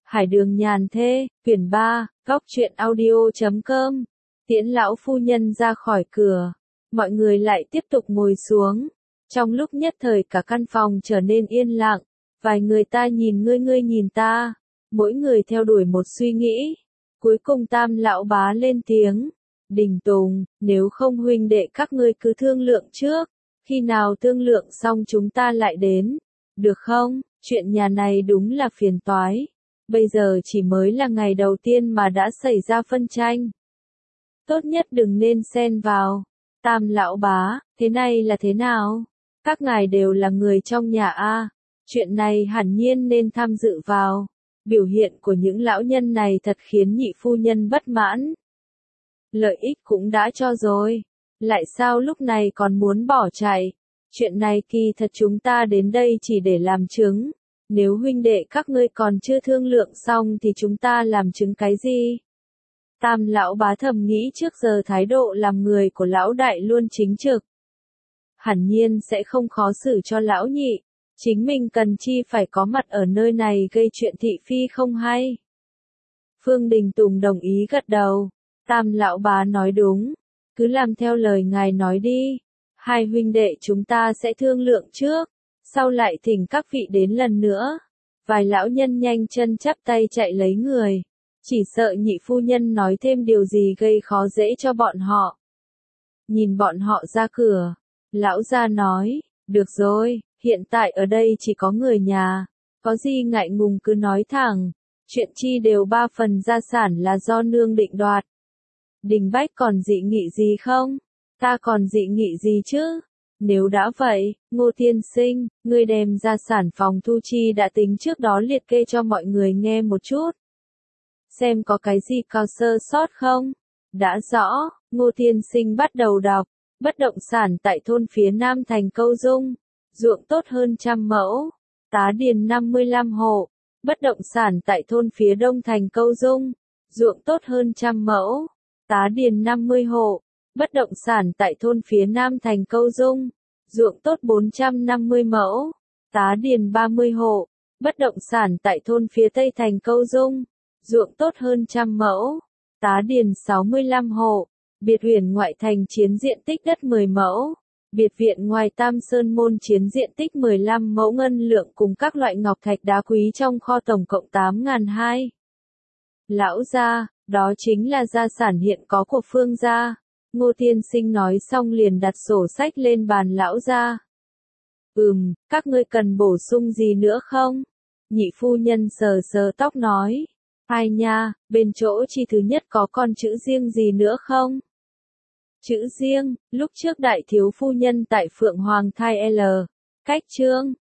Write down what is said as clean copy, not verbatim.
Hải đường nhàn thê, quyển 3, góc truyện audio.com. Tiễn lão phu nhân ra khỏi cửa, mọi người lại tiếp tục ngồi xuống. Trong lúc nhất thời cả căn phòng trở nên yên lặng, vài người ta nhìn ngươi nhìn ta, mỗi người theo đuổi một suy nghĩ. Cuối cùng Tam lão bá lên tiếng, Đình Tùng, nếu không huynh đệ các ngươi cứ thương lượng trước, khi nào thương lượng xong chúng ta lại đến, được không? Chuyện nhà này đúng là phiền toái. Bây giờ chỉ mới là ngày đầu tiên mà đã xảy ra phân tranh. Tốt nhất đừng nên xen vào. Tam lão bá, thế này là thế nào? Các ngài đều là người trong nhà a, chuyện này hẳn nhiên nên tham dự vào. Biểu hiện của những lão nhân này thật khiến nhị phu nhân bất mãn. Lợi ích cũng đã cho rồi, lại sao lúc này còn muốn bỏ chạy? Chuyện này kỳ thật chúng ta đến đây chỉ để làm chứng. Nếu huynh đệ các ngươi còn chưa thương lượng xong thì chúng ta làm chứng cái gì? Tam lão bá thầm nghĩ trước giờ thái độ làm người của lão đại luôn chính trực. Hẳn nhiên sẽ không khó xử cho lão nhị. Chính mình cần chi phải có mặt ở nơi này gây chuyện thị phi không hay. Phương Đình Tùng đồng ý gật đầu. Tam lão bá nói đúng. Cứ làm theo lời ngài nói đi. Hai huynh đệ chúng ta sẽ thương lượng trước. Sau lại thỉnh các vị đến lần nữa. Vài lão nhân nhanh chân chắp tay chạy lấy người. Chỉ sợ nhị phu nhân nói thêm điều gì gây khó dễ cho bọn họ. Nhìn bọn họ ra cửa. Lão gia nói, được rồi, hiện tại ở đây chỉ có người nhà. Có gì ngại ngùng cứ nói thẳng. Chuyện chi đều 3 phần gia sản là do nương định đoạt. Đình Bách còn dị nghị gì không? Ta còn dị nghị gì chứ? Nếu đã vậy, Ngô Tiên Sinh, ngươi đem gia sản phòng thu chi đã tính trước đó liệt kê cho mọi người nghe một chút. Xem có cái gì cao sơ sót không? Đã rõ, Ngô Tiên Sinh bắt đầu đọc. Bất động sản tại thôn phía Nam thành Câu Dung. Ruộng tốt hơn 100 mẫu. Tá điền 55 hộ. Bất động sản tại thôn phía Đông thành Câu Dung. Ruộng tốt hơn 100 mẫu. Tá điền 50 hộ. Bất động sản tại thôn phía Nam thành Câu Dung. Ruộng tốt 450 mẫu. Tá điền 30 hộ. Bất động sản tại thôn phía Tây thành Câu Dung. Ruộng tốt hơn 100 mẫu. Tá điền 65 hộ. Biệt huyền ngoại thành chiếm diện tích đất 10 mẫu. Biệt viện ngoài Tam Sơn môn chiếm diện tích 15 mẫu ngân lượng cùng các loại ngọc thạch đá quý trong kho tổng cộng 8.200. Lão gia, đó chính là gia sản hiện có của Phương gia. Ngô Tiên Sinh nói xong liền đặt sổ sách lên bàn lão gia. Các ngươi cần bổ sung gì nữa không? Nhị phu nhân sờ sờ tóc nói. Hai nha, bên chỗ chi thứ nhất có con chữ riêng gì nữa không? Chữ riêng, lúc trước đại thiếu phu nhân tại Phượng Hoàng thai L. Cách chương.